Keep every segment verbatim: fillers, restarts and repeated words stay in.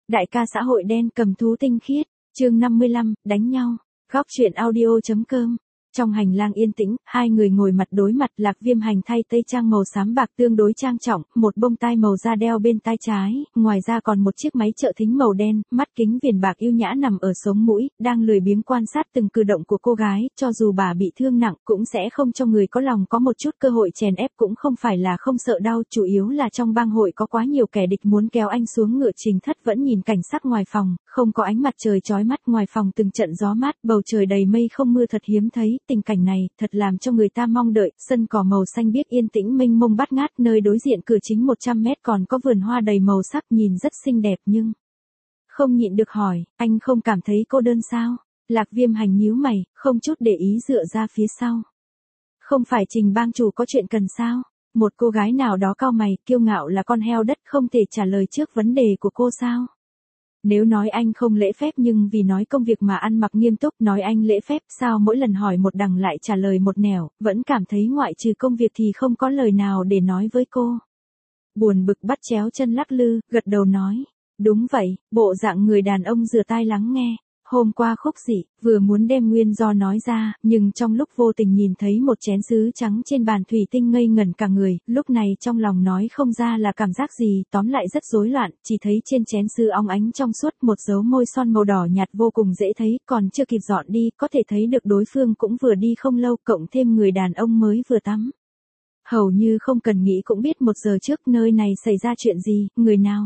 Đại ca xã hội đen cầm thú tinh khiết, chương năm mươi lăm, đánh nhau, góc truyện audio.com. Trong hành lang yên tĩnh, hai người ngồi mặt đối mặt. Lạc Viêm Hành thay tây trang màu xám bạc tương đối trang trọng, một bông tai màu da đeo bên tai trái, ngoài ra còn một chiếc máy trợ thính màu đen, mắt kính viền bạc yêu nhã nằm ở sống mũi, đang lười biếng quan sát từng cử động của cô gái, cho dù bà bị thương nặng cũng sẽ không cho người có lòng có một chút cơ hội chèn ép, cũng không phải là không sợ đau, chủ yếu là trong bang hội có quá nhiều kẻ địch muốn kéo anh xuống ngựa. Trình Thất vẫn nhìn cảnh sắc ngoài phòng, không có ánh mặt trời chói mắt, ngoài phòng từng trận gió mát, bầu trời đầy mây không mưa thật hiếm thấy. Tình cảnh này thật làm cho người ta mong đợi. Sân cỏ màu xanh biếc yên tĩnh mênh mông bát ngát, nơi đối diện cửa chính một trăm mét còn có vườn hoa đầy màu sắc, nhìn rất xinh đẹp. Nhưng không nhịn được hỏi, anh không cảm thấy cô đơn sao? Lạc Viêm Hành nhíu mày, không chút để ý dựa ra phía sau. Không phải Trình bang chủ có chuyện cần sao? Một cô gái nào đó cau mày, kiêu ngạo là con heo đất, không thể trả lời trước vấn đề của cô sao? Nếu nói anh không lễ phép nhưng vì nói công việc mà ăn mặc nghiêm túc, nói anh lễ phép, sao mỗi lần hỏi một đằng lại trả lời một nẻo, vẫn cảm thấy ngoại trừ công việc thì không có lời nào để nói với cô. Buồn bực bắt chéo chân lắc lư, gật đầu nói, đúng vậy, bộ dạng người đàn ông rửa tai lắng nghe. Hôm qua Khúc Dị vừa muốn đem nguyên do nói ra, nhưng trong lúc vô tình nhìn thấy một chén sứ trắng trên bàn thủy tinh ngây ngẩn cả người, lúc này trong lòng nói không ra là cảm giác gì, tóm lại rất rối loạn, chỉ thấy trên chén sứ óng ánh trong suốt một dấu môi son màu đỏ nhạt vô cùng dễ thấy, còn chưa kịp dọn đi, có thể thấy được đối phương cũng vừa đi không lâu, cộng thêm người đàn ông mới vừa tắm. Hầu như không cần nghĩ cũng biết một giờ trước nơi này xảy ra chuyện gì, người nào?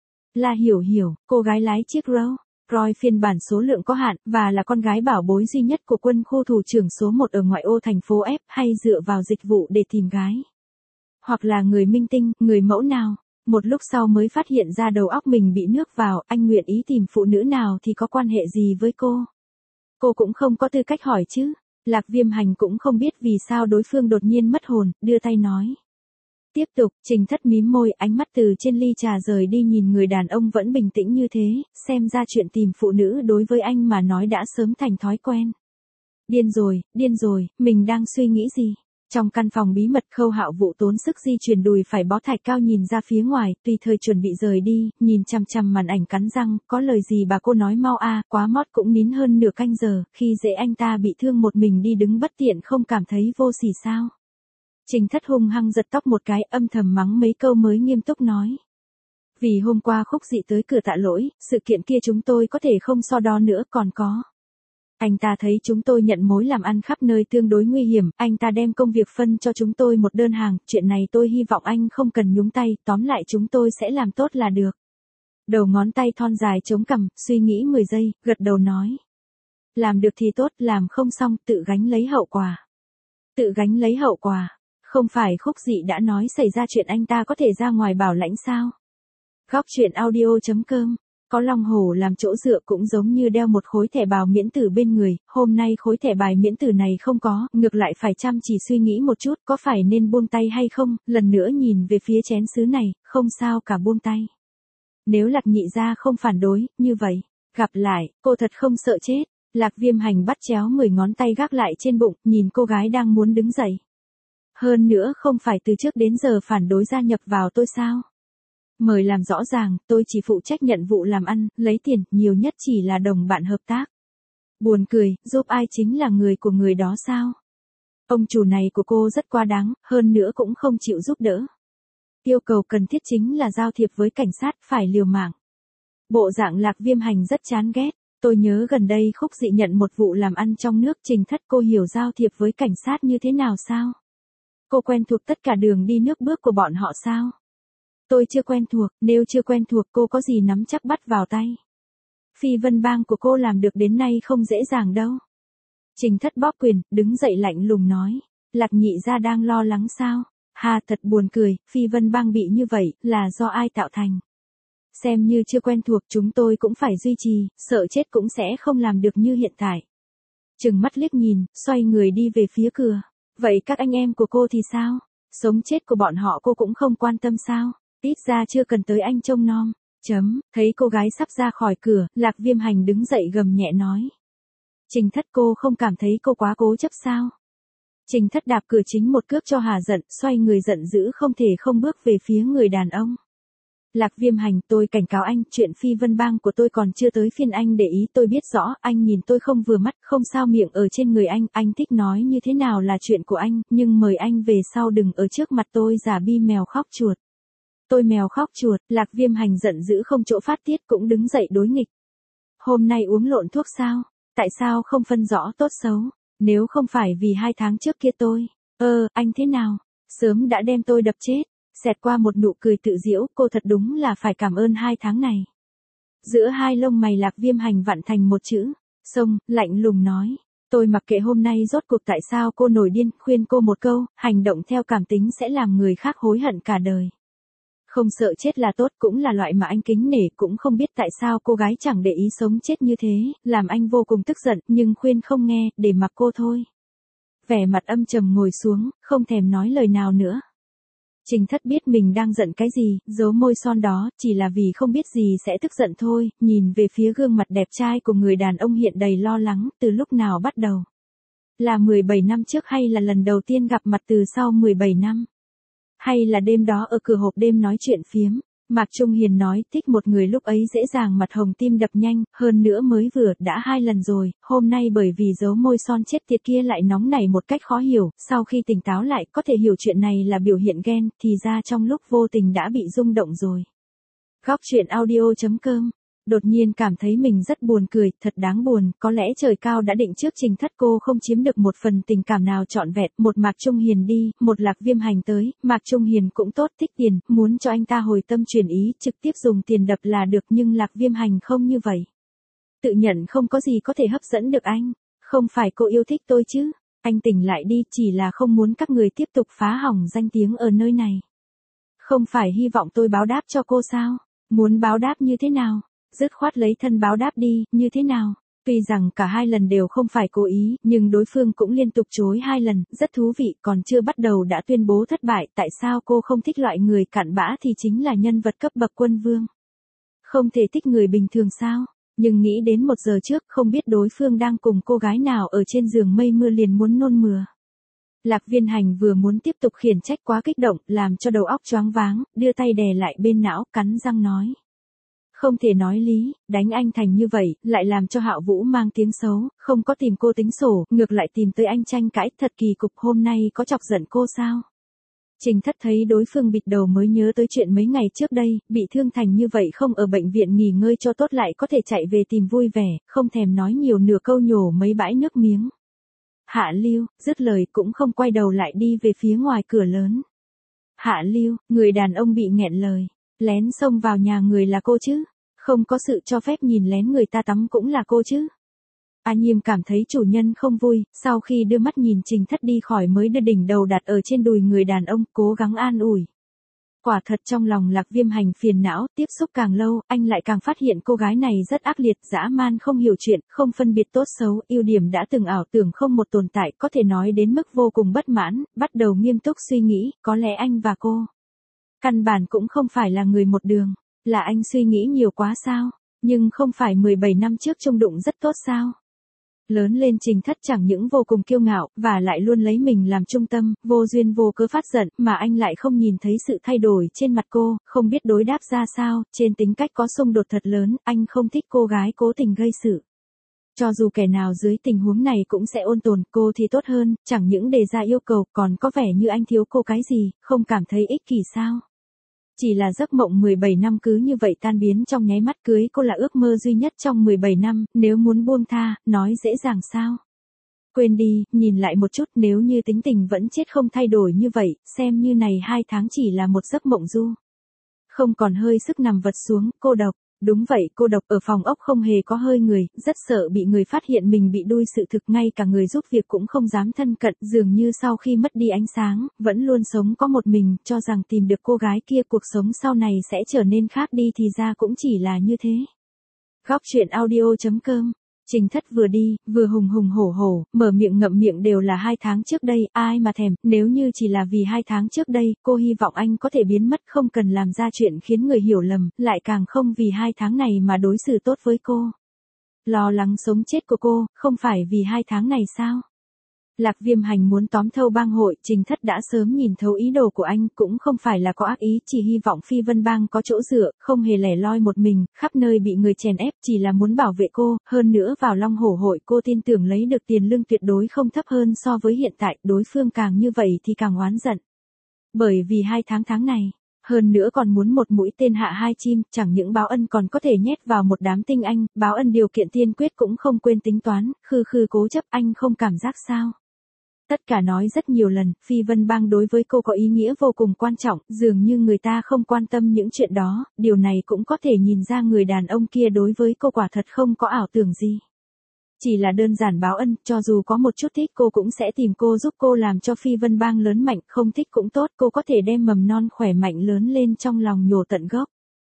Là Hiểu Hiểu, cô gái lái chiếc Rolls Royce phiên bản số lượng có hạn, và là con gái bảo bối duy nhất của quân khu thủ trưởng số một ở ngoại ô thành phố F, hay dựa vào dịch vụ để tìm gái. Hoặc là người minh tinh, người mẫu nào. Một lúc sau mới phát hiện ra đầu óc mình bị nước vào, anh nguyện ý tìm phụ nữ nào thì có quan hệ gì với cô. Cô cũng không có tư cách hỏi chứ. Lạc Viêm Hành cũng không biết vì sao đối phương đột nhiên mất hồn, đưa tay nói. Tiếp tục. Trình Thất mím môi, ánh mắt từ trên ly trà rời đi, nhìn người đàn ông vẫn bình tĩnh như thế, xem ra chuyện tìm phụ nữ đối với anh mà nói đã sớm thành thói quen. Điên rồi, điên rồi, mình đang suy nghĩ gì? Trong căn phòng bí mật, Khâu Hạo Vũ tốn sức di chuyển đùi phải bó thạch cao nhìn ra phía ngoài, tùy thời chuẩn bị rời đi, nhìn chằm chằm màn ảnh cắn răng, có lời gì bà cô nói mau a, quá mót cũng nín hơn nửa canh giờ, khi dễ anh ta bị thương một mình đi đứng bất tiện không cảm thấy vô sỉ sao? Trình Thất hung hăng giật tóc một cái, âm thầm mắng mấy câu mới nghiêm túc nói. Vì hôm qua Khúc Dị tới cửa tạ lỗi, sự kiện kia chúng tôi có thể không so đo nữa, còn có. Anh ta thấy chúng tôi nhận mối làm ăn khắp nơi tương đối nguy hiểm, anh ta đem công việc phân cho chúng tôi một đơn hàng, chuyện này tôi hy vọng anh không cần nhúng tay, tóm lại chúng tôi sẽ làm tốt là được. Đầu ngón tay thon dài chống cằm, suy nghĩ mười giây, gật đầu nói. Làm được thì tốt, làm không xong, tự gánh lấy hậu quả. Tự gánh lấy hậu quả. Không phải Khúc Dị đã nói xảy ra chuyện anh ta có thể ra ngoài bảo lãnh sao? Góc truyện audio.com. Có Long Hổ làm chỗ dựa cũng giống như đeo một khối thẻ bào miễn tử bên người, hôm nay khối thẻ bài miễn tử này không có, ngược lại phải chăm chỉ suy nghĩ một chút có phải nên buông tay hay không, lần nữa nhìn về phía chén sứ này, không sao cả, buông tay. Nếu Lạc nhị gia không phản đối, như vậy, gặp lại, cô thật không sợ chết. Lạc Viêm Hành bắt chéo mười ngón tay gác lại trên bụng, nhìn cô gái đang muốn đứng dậy. Hơn nữa không phải từ trước đến giờ phản đối gia nhập vào tôi sao? Mời làm rõ ràng, tôi chỉ phụ trách nhận vụ làm ăn, lấy tiền, nhiều nhất chỉ là đồng bạn hợp tác. Buồn cười, giúp ai chính là người của người đó sao? Ông chủ này của cô rất quá đáng, hơn nữa cũng không chịu giúp đỡ. Yêu cầu cần thiết chính là giao thiệp với cảnh sát, phải liều mạng. Bộ dạng Lạc Viêm Hành rất chán ghét. Tôi nhớ gần đây Khúc Dị nhận một vụ làm ăn trong nước. Trình Thất, cô hiểu giao thiệp với cảnh sát như thế nào sao? Cô quen thuộc tất cả đường đi nước bước của bọn họ sao? Tôi chưa quen thuộc, nếu chưa quen thuộc cô có gì nắm chắc bắt vào tay. Phi Vân Bang của cô làm được đến nay không dễ dàng đâu. Trình Thất bóp quyền, đứng dậy lạnh lùng nói. Lạc nhị gia đang lo lắng sao? Ha, thật buồn cười, Phi Vân Bang bị như vậy, là do ai tạo thành? Xem như chưa quen thuộc, chúng tôi cũng phải duy trì, sợ chết cũng sẽ không làm được như hiện tại. Trừng mắt liếc nhìn, xoay người đi về phía cửa. Vậy các anh em của cô thì sao? Sống chết của bọn họ cô cũng không quan tâm sao? Ít ra chưa cần tới anh trông nom. Chấm, thấy cô gái sắp ra khỏi cửa, Lạc Viêm Hành đứng dậy gầm nhẹ nói. Trình Thất, cô không cảm thấy cô quá cố chấp sao? Trình Thất đạp cửa chính một cước cho hà giận, xoay người giận dữ không thể không bước về phía người đàn ông. Lạc Viêm Hành, tôi cảnh cáo anh, chuyện Phi Vân Bang của tôi còn chưa tới phiên anh để ý, tôi biết rõ, anh nhìn tôi không vừa mắt, không sao, miệng ở trên người anh, anh thích nói như thế nào là chuyện của anh, nhưng mời anh về sau đừng ở trước mặt tôi giả bi mèo khóc chuột. Tôi mèo khóc chuột, Lạc Viêm Hành giận dữ không chỗ phát tiết cũng đứng dậy đối nghịch. Hôm nay uống lộn thuốc sao? Tại sao không phân rõ tốt xấu? Nếu không phải vì hai tháng trước kia tôi, ơ, anh thế nào? Sớm đã đem tôi đập chết. Xẹt qua một nụ cười tự giễu, cô thật đúng là phải cảm ơn hai tháng này. Giữa hai lông mày Lạc Viêm Hành vặn thành một chữ, sông, lạnh lùng nói. Tôi mặc kệ hôm nay rốt cuộc tại sao cô nổi điên, khuyên cô một câu, hành động theo cảm tính sẽ làm người khác hối hận cả đời. Không sợ chết là tốt, cũng là loại mà anh kính nể, cũng không biết tại sao cô gái chẳng để ý sống chết như thế, làm anh vô cùng tức giận, nhưng khuyên không nghe, để mặc cô thôi. Vẻ mặt âm trầm ngồi xuống, không thèm nói lời nào nữa. Trình Thất biết mình đang giận cái gì, giấu môi son đó, chỉ là vì không biết gì sẽ tức giận thôi, nhìn về phía gương mặt đẹp trai của người đàn ông hiện đầy lo lắng, từ lúc nào bắt đầu? Là mười bảy năm trước hay là lần đầu tiên gặp mặt từ sau mười bảy năm? Hay là đêm đó ở cửa hộp đêm nói chuyện phiếm? Mạc Trung Hiền nói, thích một người lúc ấy dễ dàng mặt hồng tim đập nhanh, hơn nữa mới vừa đã hai lần rồi, hôm nay bởi vì giấu môi son chết tiệt kia lại nóng nảy một cách khó hiểu, sau khi tỉnh táo lại có thể hiểu chuyện này là biểu hiện ghen, thì ra trong lúc vô tình đã bị rung động rồi. Góc truyện audio chấm com. Đột nhiên cảm thấy mình rất buồn cười, thật đáng buồn, có lẽ trời cao đã định trước Trình Thất cô không chiếm được một phần tình cảm nào trọn vẹn, một Mạc Trung Hiền đi, một Lạc Viêm Hành tới, Mạc Trung Hiền cũng tốt, thích tiền, muốn cho anh ta hồi tâm chuyển ý, trực tiếp dùng tiền đập là được, nhưng Lạc Viêm Hành không như vậy. Tự nhận không có gì có thể hấp dẫn được anh, không phải cô yêu thích tôi chứ, anh tỉnh lại đi, chỉ là không muốn các người tiếp tục phá hỏng danh tiếng ở nơi này. Không phải hy vọng tôi báo đáp cho cô sao, muốn báo đáp như thế nào? Dứt khoát lấy thân báo đáp đi, như thế nào? Tuy rằng cả hai lần đều không phải cố ý, nhưng đối phương cũng liên tục chối hai lần, rất thú vị, còn chưa bắt đầu đã tuyên bố thất bại, tại sao cô không thích loại người cặn bã thì chính là nhân vật cấp bậc quân vương. Không thể thích người bình thường sao? Nhưng nghĩ đến một giờ trước, không biết đối phương đang cùng cô gái nào ở trên giường mây mưa liền muốn nôn mửa. Lạc Viêm Hành vừa muốn tiếp tục khiển trách quá kích động, làm cho đầu óc choáng váng, đưa tay đè lại bên não, cắn răng nói. Không thể nói lý, đánh anh thành như vậy, lại làm cho Hạo Vũ mang tiếng xấu, không có tìm cô tính sổ, ngược lại tìm tới anh tranh cãi, thật kỳ cục, hôm nay có chọc giận cô sao? Trình Thất thấy đối phương bịt đầu mới nhớ tới chuyện mấy ngày trước đây, bị thương thành như vậy không ở bệnh viện nghỉ ngơi cho tốt lại có thể chạy về tìm vui vẻ, không thèm nói nhiều nửa câu nhổ mấy bãi nước miếng. Hạ Lưu, dứt lời cũng không quay đầu lại đi về phía ngoài cửa lớn. Hạ Lưu, người đàn ông bị nghẹn lời. Lén xông vào nhà người là cô chứ? Không có sự cho phép nhìn lén người ta tắm cũng là cô chứ? A Nhiêm cảm thấy chủ nhân không vui, sau khi đưa mắt nhìn Trình Thất đi khỏi mới đưa đỉnh đầu đặt ở trên đùi người đàn ông, cố gắng an ủi. Quả thật trong lòng Lạc Viêm Hành phiền não, tiếp xúc càng lâu, anh lại càng phát hiện cô gái này rất ác liệt, dã man, không hiểu chuyện, không phân biệt tốt xấu, ưu điểm đã từng ảo tưởng không một tồn tại, có thể nói đến mức vô cùng bất mãn, bắt đầu nghiêm túc suy nghĩ, có lẽ anh và cô căn bản cũng không phải là người một đường, là anh suy nghĩ nhiều quá sao, nhưng không phải mười bảy năm trước chung đụng rất tốt sao. Lớn lên Trình Thất chẳng những vô cùng kiêu ngạo, và lại luôn lấy mình làm trung tâm, vô duyên vô cớ phát giận, mà anh lại không nhìn thấy sự thay đổi trên mặt cô, không biết đối đáp ra sao, trên tính cách có xung đột thật lớn, anh không thích cô gái cố tình gây sự. Cho dù kẻ nào dưới tình huống này cũng sẽ ôn tồn, cô thì tốt hơn, chẳng những đề ra yêu cầu, còn có vẻ như anh thiếu cô cái gì, không cảm thấy ích kỷ sao. Chỉ là giấc mộng mười bảy năm cứ như vậy tan biến trong nháy mắt, cưới cô là ước mơ duy nhất trong mười bảy năm, nếu muốn buông tha, nói dễ dàng sao. Quên đi, nhìn lại một chút, nếu như tính tình vẫn chết không thay đổi như vậy, xem như này hai tháng chỉ là một giấc mộng du. Không còn hơi sức nằm vật xuống, cô độc. Đúng vậy, cô độc ở phòng ốc không hề có hơi người, rất sợ bị người phát hiện mình bị đuôi sự thực, ngay cả người giúp việc cũng không dám thân cận, dường như sau khi mất đi ánh sáng, vẫn luôn sống có một mình, cho rằng tìm được cô gái kia cuộc sống sau này sẽ trở nên khác đi, thì ra cũng chỉ là như thế. Góc truyện audio chấm com. Trình Thất vừa đi, vừa hùng hùng hổ hổ, mở miệng ngậm miệng đều là hai tháng trước đây, ai mà thèm, nếu như chỉ là vì hai tháng trước đây, cô hy vọng anh có thể biến mất, không cần làm ra chuyện khiến người hiểu lầm, lại càng không vì hai tháng này mà đối xử tốt với cô. Lo lắng sống chết của cô, không phải vì hai tháng này sao? Lạc Viêm Hành muốn tóm thâu bang hội, Trình Thất đã sớm nhìn thấu ý đồ của anh, cũng không phải là có ác ý, chỉ hy vọng Phi Vân Bang có chỗ dựa, không hề lẻ loi một mình, khắp nơi bị người chèn ép, chỉ là muốn bảo vệ cô, hơn nữa vào Long Hổ hội cô tin tưởng lấy được tiền lương tuyệt đối không thấp hơn so với hiện tại, đối phương càng như vậy thì càng oán giận. Bởi vì hai tháng tháng này, hơn nữa còn muốn một mũi tên hạ hai chim, chẳng những báo ân còn có thể nhét vào một đám tinh anh, báo ân điều kiện tiên quyết cũng không quên tính toán, khư khư cố chấp, anh không cảm giác sao? Tất cả nói rất nhiều lần, Phi Vân Bang đối với cô có ý nghĩa vô cùng quan trọng, dường như người ta không quan tâm những chuyện đó, điều này cũng có thể nhìn ra người đàn ông kia đối với cô quả thật không có ảo tưởng gì. Chỉ là đơn giản báo ân, cho dù có một chút thích cô cũng sẽ tìm cô giúp cô làm cho Phi Vân Bang lớn mạnh, không thích cũng tốt, cô có thể đem mầm non khỏe mạnh lớn lên trong lòng nhổ tận gốc.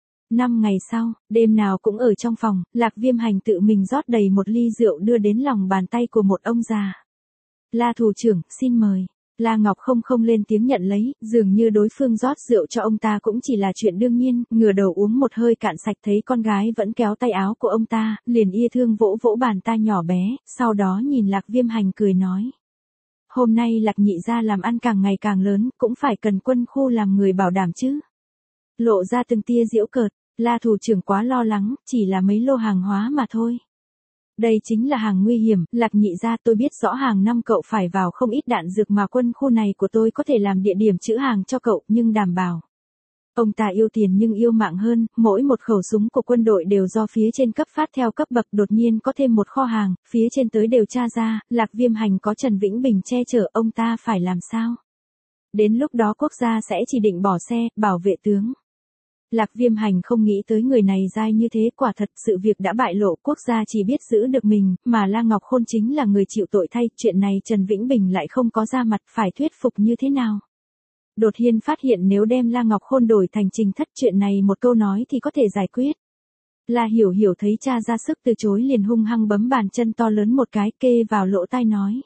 Năm ngày sau, đêm nào cũng ở trong phòng, Lạc Viêm Hành tự mình rót đầy một ly rượu đưa đến lòng bàn tay của một ông già. La thủ trưởng, xin mời. La Ngọc không không lên tiếng nhận lấy, dường như đối phương rót rượu cho ông ta cũng chỉ là chuyện đương nhiên, ngửa đầu uống một hơi cạn sạch thấy con gái vẫn kéo tay áo của ông ta, liền yêu thương vỗ vỗ bàn tay nhỏ bé, sau đó nhìn Lạc Viêm Hành cười nói. Hôm nay Lạc nhị gia làm ăn càng ngày càng lớn, cũng phải cần quân khu làm người bảo đảm chứ. Lộ ra từng tia giễu cợt, La thủ trưởng quá lo lắng, chỉ là mấy lô hàng hóa mà thôi. Đây chính là hàng nguy hiểm, Lạc nhị gia tôi biết rõ hàng năm cậu phải vào không ít đạn dược mà quân khu này của tôi có thể làm địa điểm trữ hàng cho cậu, nhưng đảm bảo. Ông ta yêu tiền nhưng yêu mạng hơn, mỗi một khẩu súng của quân đội đều do phía trên cấp phát theo cấp bậc, đột nhiên có thêm một kho hàng, phía trên tới đều tra ra, Lạc Viêm Hành có Trần Vĩnh Bình che chở, ông ta phải làm sao? Đến lúc đó quốc gia sẽ chỉ định bỏ xe, bảo vệ tướng. Lạc Viêm Hành không nghĩ tới người này dai như thế, quả thật sự việc đã bại lộ, quốc gia chỉ biết giữ được mình, mà La Ngọc Khôn chính là người chịu tội thay, chuyện này Trần Vĩnh Bình lại không có ra mặt, phải thuyết phục như thế nào? Đột nhiên phát hiện nếu đem La Ngọc Khôn đổi thành Trình Thất, chuyện này một câu nói thì có thể giải quyết. La Hiểu Hiểu thấy cha ra sức từ chối liền hung hăng bấm bàn chân to lớn một cái, kê vào lỗ tai nói.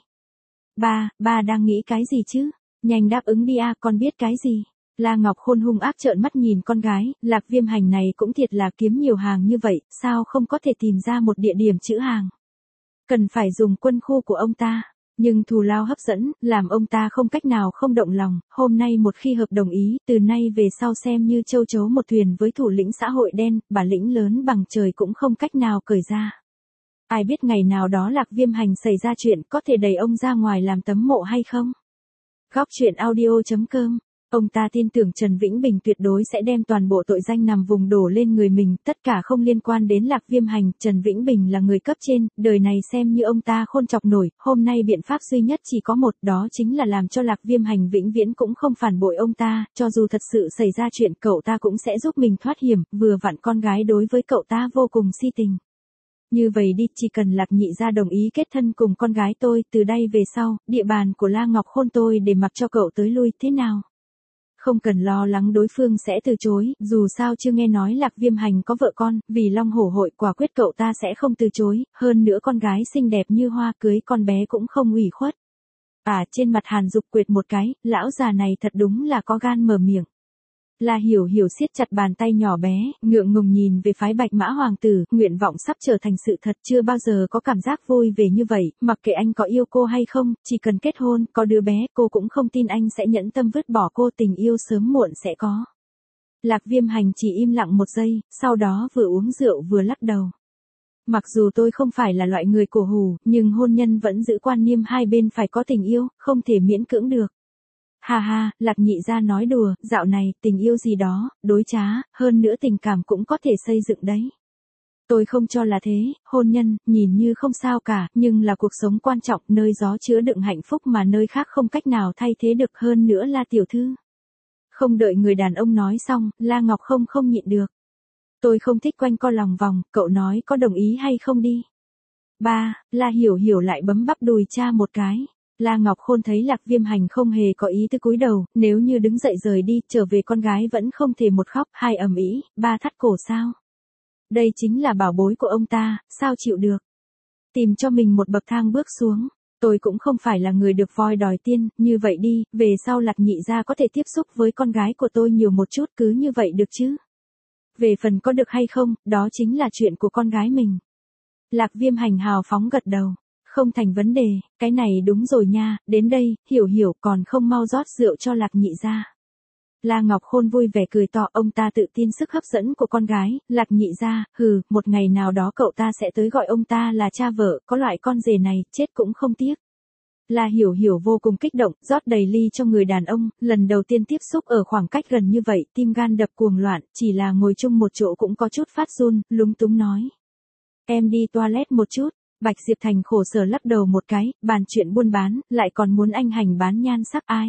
Ba, ba đang nghĩ cái gì chứ? Nhanh đáp ứng đi a, con biết cái gì? La Ngọc Khôn hung ác trợn mắt nhìn con gái, Lạc Viêm Hành này cũng thiệt là kiếm nhiều hàng như vậy, sao không có thể tìm ra một địa điểm trữ hàng. Cần phải dùng quân khu của ông ta, nhưng thù lao hấp dẫn, làm ông ta không cách nào không động lòng, hôm nay một khi hợp đồng ý, từ nay về sau xem như châu chấu một thuyền với thủ lĩnh xã hội đen, bản lĩnh lớn bằng trời cũng không cách nào cởi ra. Ai biết ngày nào đó Lạc Viêm Hành xảy ra chuyện có thể đẩy ông ra ngoài làm tấm mộ hay không? Góc truyện audio chấm com. Ông ta tin tưởng Trần Vĩnh Bình tuyệt đối sẽ đem toàn bộ tội danh nằm vùng đổ lên người mình, tất cả không liên quan đến Lạc Viêm Hành, Trần Vĩnh Bình là người cấp trên, đời này xem như ông ta khôn chọc nổi, hôm nay biện pháp duy nhất chỉ có một, đó chính là làm cho Lạc Viêm Hành vĩnh viễn cũng không phản bội ông ta, cho dù thật sự xảy ra chuyện cậu ta cũng sẽ giúp mình thoát hiểm, vừa vặn con gái đối với cậu ta vô cùng si tình. Như vậy đi, chỉ cần Lạc nhị gia đồng ý kết thân cùng con gái tôi, từ đây về sau, địa bàn của La Ngọc Khôn tôi để mặc cho cậu tới lui, thế nào? Không cần lo lắng đối phương sẽ từ chối, dù sao chưa nghe nói Lạc Viêm Hành có vợ con, vì Long Hổ hội quả quyết cậu ta sẽ không từ chối, hơn nữa con gái xinh đẹp như hoa, cưới con bé cũng không ủy khuất. À, trên mặt Hàn Dục quệt một cái, lão già này thật đúng là có gan mở miệng. La Hiểu Hiểu siết chặt bàn tay nhỏ bé, ngượng ngùng nhìn về phái Bạch Mã Hoàng tử, nguyện vọng sắp trở thành sự thật, chưa bao giờ có cảm giác vui về như vậy, mặc kệ anh có yêu cô hay không, chỉ cần kết hôn, có đứa bé, cô cũng không tin anh sẽ nhẫn tâm vứt bỏ cô, tình yêu sớm muộn sẽ có. Lạc Viêm Hành chỉ im lặng một giây, sau đó vừa uống rượu vừa lắc đầu. Mặc dù tôi không phải là loại người cổ hủ, nhưng hôn nhân vẫn giữ quan niệm hai bên phải có tình yêu, không thể miễn cưỡng được. Ha ha, Lạc nhị gia nói đùa, dạo này, tình yêu gì đó, đối trá, hơn nữa tình cảm cũng có thể xây dựng đấy. Tôi không cho là thế, hôn nhân, nhìn như không sao cả, nhưng là cuộc sống quan trọng, nơi gió chứa đựng hạnh phúc mà nơi khác không cách nào thay thế được, hơn nữa là tiểu thư. Không đợi người đàn ông nói xong, La Ngọc không không nhịn được. Tôi không thích quanh co lòng vòng, cậu nói có đồng ý hay không đi. Ba, La Hiểu Hiểu lại bấm bắp đùi cha một cái. La Ngọc Khôn thấy Lạc Viêm Hành không hề có ý tư cúi đầu, nếu như đứng dậy rời đi, trở về con gái vẫn không thể một khóc, hai ầm ĩ, ba thắt cổ sao. Đây chính là bảo bối của ông ta, sao chịu được. Tìm cho mình một bậc thang bước xuống, tôi cũng không phải là người được voi đòi tiên, như vậy đi, về sau Lạc nhị gia có thể tiếp xúc với con gái của tôi nhiều một chút, cứ như vậy được chứ. Về phần có được hay không, đó chính là chuyện của con gái mình. Lạc Viêm Hành hào phóng gật đầu. Không thành vấn đề, cái này đúng rồi nha, đến đây, hiểu hiểu còn không mau rót rượu cho Lạc nhị gia. La Ngọc Khôn vui vẻ cười to, ông ta tự tin sức hấp dẫn của con gái, Lạc nhị gia, hừ, một ngày nào đó cậu ta sẽ tới gọi ông ta là cha vợ, có loại con rể này, chết cũng không tiếc. La Hiểu Hiểu vô cùng kích động, rót đầy ly cho người đàn ông, lần đầu tiên tiếp xúc ở khoảng cách gần như vậy, tim gan đập cuồng loạn, chỉ là ngồi chung một chỗ cũng có chút phát run, lúng túng nói. Em đi toilet một chút. Bạch Diệp Thành khổ sở lắc đầu một cái, bàn chuyện buôn bán, lại còn muốn anh hành bán nhan sắc ai.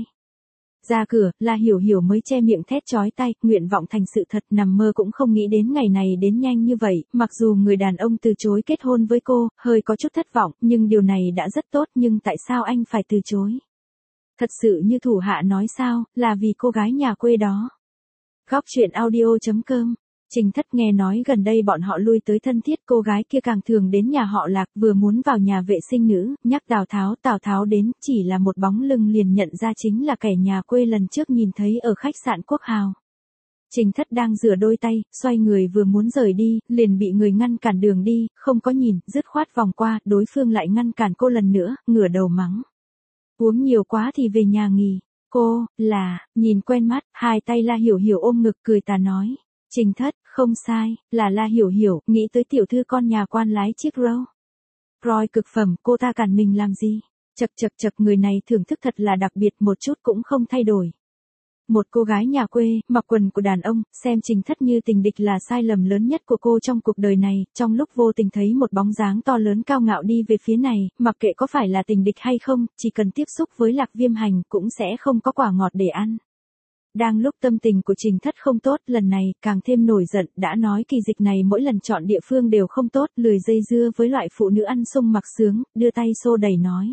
Ra cửa, La Hiểu Hiểu mới che miệng thét chói tai, nguyện vọng thành sự thật, nằm mơ cũng không nghĩ đến ngày này đến nhanh như vậy, mặc dù người đàn ông từ chối kết hôn với cô, hơi có chút thất vọng, nhưng điều này đã rất tốt, nhưng tại sao anh phải từ chối? Thật sự như thủ hạ nói sao, là vì cô gái nhà quê đó. Góc truyện audio chấm com. Trình Thất nghe nói gần đây bọn họ lui tới thân thiết, cô gái kia càng thường đến nhà họ Lạc, vừa muốn vào nhà vệ sinh nữ, nhắc Tào Tháo, Tào Tháo đến, chỉ là một bóng lưng liền nhận ra chính là kẻ nhà quê lần trước nhìn thấy ở khách sạn Quốc Hào. Trình Thất đang rửa đôi tay, xoay người vừa muốn rời đi, liền bị người ngăn cản đường đi, không có nhìn, dứt khoát vòng qua, đối phương lại ngăn cản cô lần nữa, ngửa đầu mắng. Uống nhiều quá thì về nhà nghỉ. Cô, là, nhìn quen mắt, hai tay La Hiểu Hiểu ôm ngực cười tà nói. Trình Thất, không sai, là La Hiểu Hiểu, nghĩ tới tiểu thư con nhà quan lái chiếc Rolls Royce cực phẩm, cô ta cản mình làm gì? Chật chật chật, người này thưởng thức thật là đặc biệt, một chút cũng không thay đổi. Một cô gái nhà quê, mặc quần của đàn ông, xem Trình Thất như tình địch là sai lầm lớn nhất của cô trong cuộc đời này, trong lúc vô tình thấy một bóng dáng to lớn cao ngạo đi về phía này, mặc kệ có phải là tình địch hay không, chỉ cần tiếp xúc với Lạc Viêm Hành cũng sẽ không có quả ngọt để ăn. Đang lúc tâm tình của Trình Thất không tốt, lần này, càng thêm nổi giận, đã nói kỳ dịch này mỗi lần chọn địa phương đều không tốt, lười dây dưa với loại phụ nữ ăn sung mặc sướng, đưa tay xô đẩy nói.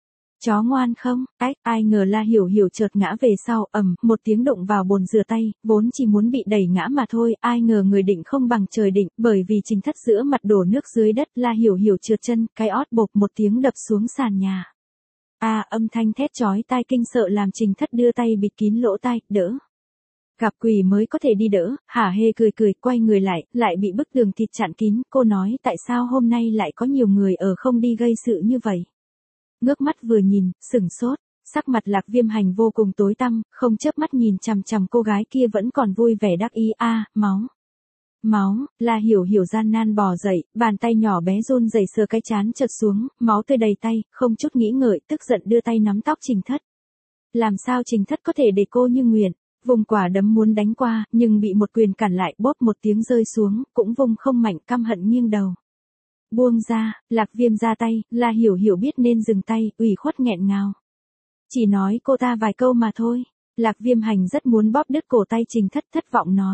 Chó ngoan không, ách, ai ngờ La Hiểu Hiểu chợt ngã về sau, ầm, một tiếng đụng vào bồn rửa tay, vốn chỉ muốn bị đẩy ngã mà thôi, ai ngờ người định không bằng trời định, bởi vì Trình Thất giữa mặt đổ nước dưới đất, La Hiểu Hiểu trượt chân, cái ót bộp một tiếng đập xuống sàn nhà. A à, âm thanh thét chói tai kinh sợ làm Trình Thất đưa tay bịt kín lỗ tai, đỡ. Gặp quỷ mới có thể đi đỡ, hả hê cười cười, quay người lại, lại bị bức tường thịt chặn kín, cô nói tại sao hôm nay lại có nhiều người ở không đi gây sự như vậy. Ngước mắt vừa nhìn, sửng sốt, sắc mặt Lạc Viêm Hành vô cùng tối tăm, không chớp mắt nhìn chằm chằm cô gái kia vẫn còn vui vẻ đắc ý. A à, máu. Máu, La Hiểu Hiểu gian nan bò dậy, bàn tay nhỏ bé run rẩy sờ cái trán chợt xuống, máu tươi đầy tay, không chút nghĩ ngợi, tức giận đưa tay nắm tóc Trình Thất. Làm sao Trình Thất có thể để cô như nguyện, vùng quả đấm muốn đánh qua, nhưng bị một quyền cản lại, bóp một tiếng rơi xuống, cũng vùng không mạnh, căm hận nghiêng đầu. Buông ra, Lạc Viêm ra tay, La Hiểu Hiểu biết nên dừng tay, ủy khuất nghẹn ngào. Chỉ nói cô ta vài câu mà thôi. Lạc Viêm Hành rất muốn bóp đứt cổ tay Trình Thất, thất vọng nói.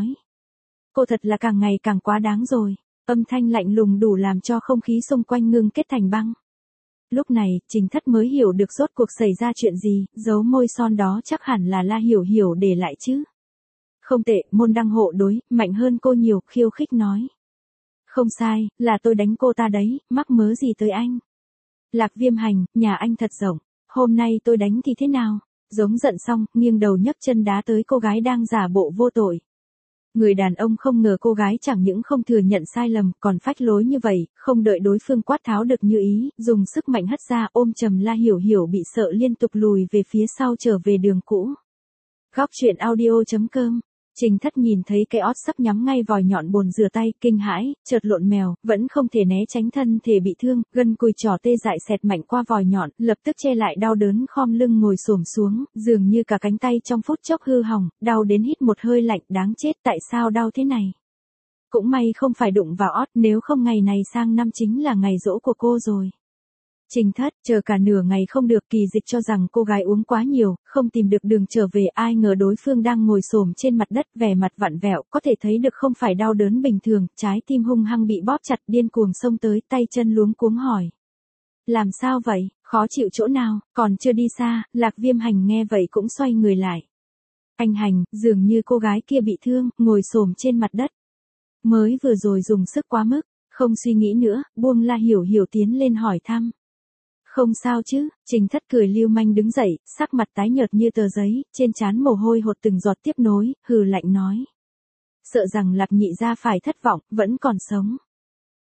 Cô thật là càng ngày càng quá đáng rồi. Âm thanh lạnh lùng đủ làm cho không khí xung quanh ngưng kết thành băng. Lúc này, Trình Thất mới hiểu được rốt cuộc xảy ra chuyện gì, dấu môi son đó chắc hẳn là La Hiểu Hiểu để lại chứ. Không tệ, môn đăng hộ đối, mạnh hơn cô nhiều, khiêu khích nói. Không sai, là tôi đánh cô ta đấy, mắc mớ gì tới anh. Lạc Viêm Hành, nhà anh thật rộng, hôm nay tôi đánh thì thế nào? Giống giận xong, nghiêng đầu nhấc chân đá tới cô gái đang giả bộ vô tội. Người đàn ông không ngờ cô gái chẳng những không thừa nhận sai lầm, còn phách lối như vậy, không đợi đối phương quát tháo được như ý, dùng sức mạnh hất ra, ôm chầm La Hiểu Hiểu bị sợ liên tục lùi về phía sau trở về đường cũ. Góc truyện audio chấm com. Trình Thất nhìn thấy cái ót sắp nhắm ngay vòi nhọn bồn rửa tay, kinh hãi, chợt lộn mèo, vẫn không thể né tránh, thân thể bị thương, gân cùi trỏ tê dại xẹt mạnh qua vòi nhọn, lập tức che lại đau đớn, khom lưng ngồi xổm xuống, dường như cả cánh tay trong phút chốc hư hỏng, đau đến hít một hơi lạnh, đáng chết, tại sao đau thế này? Cũng may không phải đụng vào ót, nếu không ngày này sang năm chính là ngày giỗ của cô rồi. Trình Thất, chờ cả nửa ngày không được, kỳ dịch cho rằng cô gái uống quá nhiều, không tìm được đường trở về, ai ngờ đối phương đang ngồi xổm trên mặt đất, vẻ mặt vặn vẹo, có thể thấy được không phải đau đớn bình thường, trái tim hung hăng bị bóp chặt, điên cuồng xông tới, tay chân luống cuống hỏi. Làm sao vậy, khó chịu chỗ nào, còn chưa đi xa, Lạc Viêm Hành nghe vậy cũng xoay người lại. Anh Hành, dường như cô gái kia bị thương, ngồi xổm trên mặt đất. Mới vừa rồi dùng sức quá mức, không suy nghĩ nữa, buông La Hiểu Hiểu tiến lên hỏi thăm. Không sao chứ, Trình Thất cười lưu manh đứng dậy, sắc mặt tái nhợt như tờ giấy, trên trán mồ hôi hột từng giọt tiếp nối, hừ lạnh nói. Sợ rằng Lạc nhị gia phải thất vọng, vẫn còn sống.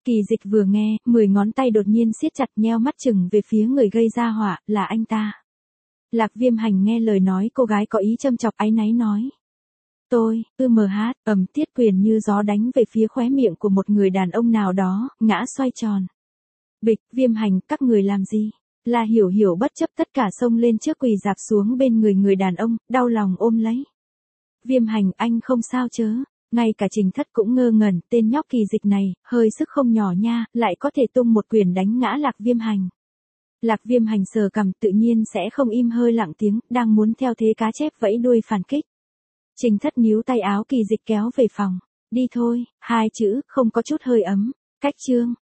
Kỳ Dịch vừa nghe, mười ngón tay đột nhiên siết chặt nheo mắt chừng về phía người gây ra họa, là anh ta. Lạc Viêm Hành nghe lời nói cô gái có ý châm chọc áy náy nói. Tôi, ư mờ hát, ầm Tiết Quyền như gió đánh về phía khóe miệng của một người đàn ông nào đó, ngã xoay tròn. Bịch, Viêm Hành, các người làm gì? Là Hiểu Hiểu bất chấp tất cả xông lên trước quỳ dạp xuống bên người người đàn ông, đau lòng ôm lấy. Viêm Hành, anh không sao chớ. Ngay cả Trình Thất cũng ngơ ngẩn, tên nhóc Kỳ Dịch này, hơi sức không nhỏ nha, lại có thể tung một quyền đánh ngã Lạc Viêm Hành. Lạc Viêm Hành sờ cằm tự nhiên sẽ không im hơi lặng tiếng, đang muốn theo thế cá chép vẫy đuôi phản kích. Trình Thất níu tay áo Kỳ Dịch kéo về phòng. Đi thôi, hai chữ, không có chút hơi ấm. Cách chương.